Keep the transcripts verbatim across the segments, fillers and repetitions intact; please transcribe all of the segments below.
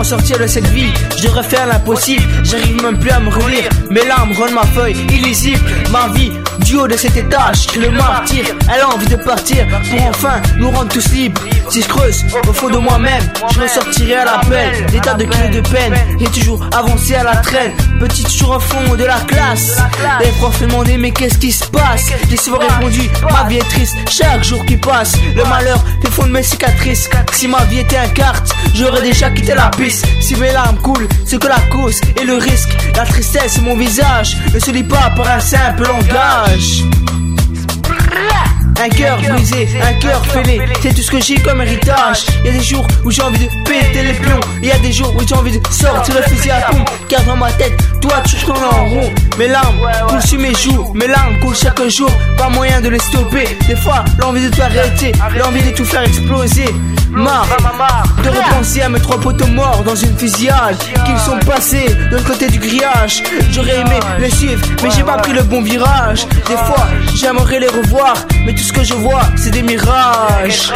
m'en sortir de cette vie. Je devrais faire l'impossible, j'arrive même plus à me relire. Mes larmes rendent ma feuille illisible. Ma vie, du haut de cet étage, je le martyr. Elle a envie de partir pour enfin nous rendre tous libres. Si je creuse au fond de moi-même, je ressortirai à l'appel. Des tas de kilos de peine et toujours avancer à la traîne. Petit toujours au fond de la classe. Les profs me demandaient mais qu'est-ce qui se passe. J'ai souvent répondu, ma vie est triste chaque jour qui passe. Le malheur fait fondre mes cicatrices. Si ma vie était un kart, j'aurais déjà quitté la piste. Si mes larmes coulent, c'est que la cause et le risque. La tristesse sur mon visage ne se lit pas par un simple langage. Un cœur brisé, un cœur fêlé, c'est tout ce que j'ai comme héritage. Y'a des jours où j'ai envie de péter les plombs, et y'a des jours où j'ai envie de sortir le fusil à pompe. Car dans ma tête, toi tu tournes en rond. Mes larmes coulent sur mes joues, mes larmes coulent chaque jour. Pas moyen de les stopper. Des fois, l'envie de tout arrêter, l'envie de tout faire exploser. Marre de repenser à mes trois potos morts dans une fusillade, qu'ils sont passés de l'autre côté du grillage. J'aurais aimé les suivre, mais j'ai pas pris le bon virage. Des fois, j'aimerais les revoir, mais tout ce que je vois, c'est des mirages.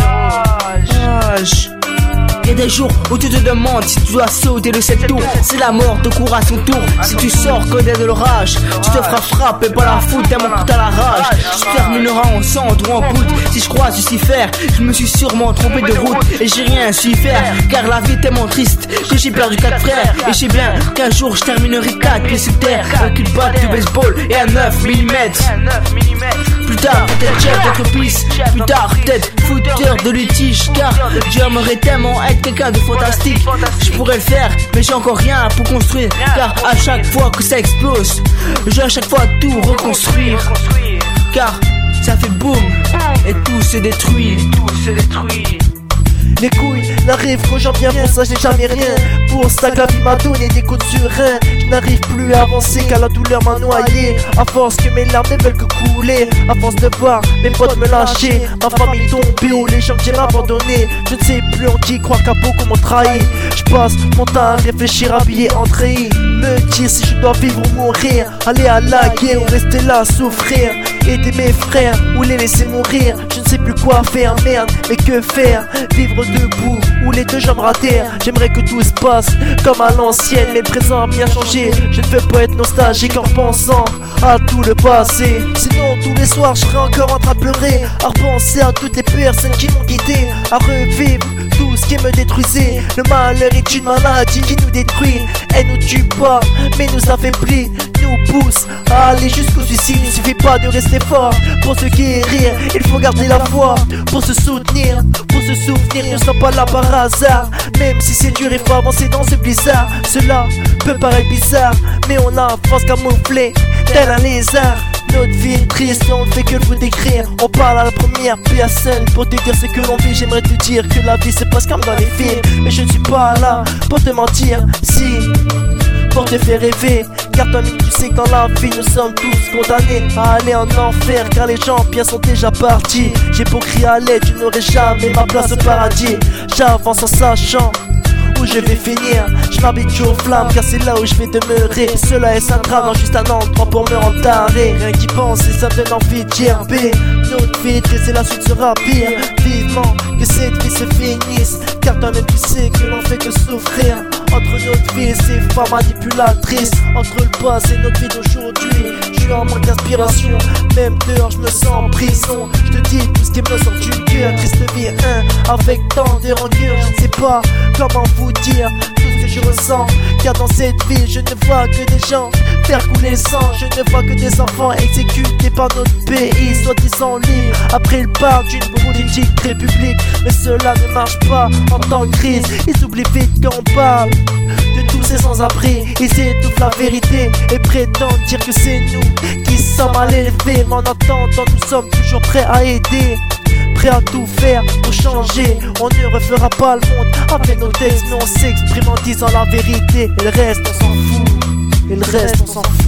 Y'a des jours où tu te demandes si tu dois sauter de cette tour. Si la mort te court à son tour, si tu sors connais de l'orage, tu te feras frapper par la foudre tellement que t'as la rage. Tu termineras en cendre ou en poudre. Si je croise Lucifer, je me suis sûrement trompé de route et j'ai rien su y faire. Car la vie est tellement triste que j'ai perdu quatre frères. Et je sais bien qu'un jour je terminerai quatre pieds sur terre. Avec une batte de baseball et un neuf millimètres. Plus tard peut-être chef d'entreprise, plus tard peut-être fouteur de litige. Car j'aimerais tellement être quelqu'un de fantastique. Je pourrais le faire, mais j'ai encore rien pour construire. Car à chaque fois que ça explose, je vais à chaque fois tout reconstruire. Car ça fait boum et tout se détruit. Les couilles n'arrivent quand j'en viens, pour ça j'ai jamais rien. Pour ça que la vie m'a donné des coups de surin. Je n'arrive plus à avancer car la douleur m'a noyé. À force que mes larmes ne veulent que couler, à force de voir mes potes me lâcher, ma famille tomber ou les gens qui m'ont abandonné. Je ne sais plus en qui croire car beaucoup m'ont trahi. Je passe mon temps à réfléchir, habillé en treillis. Me dire si je dois vivre ou mourir, aller à la guerre ou rester là à souffrir. Aider mes frères ou les laisser mourir. Je ne sais plus quoi faire, merde, mais que faire? Vivre debout ou les deux jambes à terre. J'aimerais que tout se passe comme à l'ancienne, mais le présent a bien changé. Je ne veux pas être nostalgique en pensant à tout le passé. Sinon tous les soirs je serais encore en train de pleurer, à repenser à toutes les personnes qui m'ont quitté, à revivre tout ce qui me détruisait. Le malheur est une maladie qui nous détruit. Elle nous tue pas mais nous affaiblit, nous pousse à aller jusqu'au suicide. Il suffit pas de rester fort pour se guérir, il faut garder la foi pour se soutenir, pour se souvenir. Nous ne sommes pas là par hasard, même si c'est dur il faut avancer dans ce blizzard. Cela peut paraître bizarre, mais on a force camouflée tel un lézard. Notre vie est triste, on ne fait que vous décrire. On parle à la première personne pour te dire ce que l'on vit. J'aimerais te dire que la vie se passe comme dans les films, mais je ne suis pas là pour te mentir, si pour te faire rêver. Car toi-même tu sais que dans la vie nous sommes tous condamnés à aller en enfer, car les gens bien sont déjà partis. J'ai beau crier à l'aide, je n'aurai jamais ma place au paradis. J'avance en sachant où je vais finir. Je m'habitue aux flammes car c'est là où je vais demeurer. Cela est un drame, non juste un endroit pour me rendre taré. Rien qu'y penser ça me donne envie de gerber. Notre vie est triste et la suite sera pire. Vivement que cette vie se finisse, car toi-même tu sais que l'on fait que souffrir. Entre notre vie et ces femmes manipulatrices, entre le passé et notre vie d'aujourd'hui, je suis en manque d'inspiration. Même dehors je me sens en prison. Je te dis tout ce qui me sort du cœur. Triste vie hein, avec tant de rancœur. Je ne sais pas comment vous dire tout ce que je ressens, car dans cette ville je ne vois que des gens faire couler le sang. Je ne vois que des enfants exécutés par notre pays, soi-disant libres après le part d'une politique république. Mais cela ne marche pas en temps de crise. Ils oublient vite qu'on parle de tous ces sans-abri. Ils étouffent la vérité et prétendent dire que c'est nous qui sommes mal élevés. Mais en attendant nous sommes toujours prêts à aider, prêt à tout faire pour changer. On ne refera pas le monde avec nos textes, mais on s'exprime en disant la vérité. Et le reste on s'en fout, et le reste on s'en fout.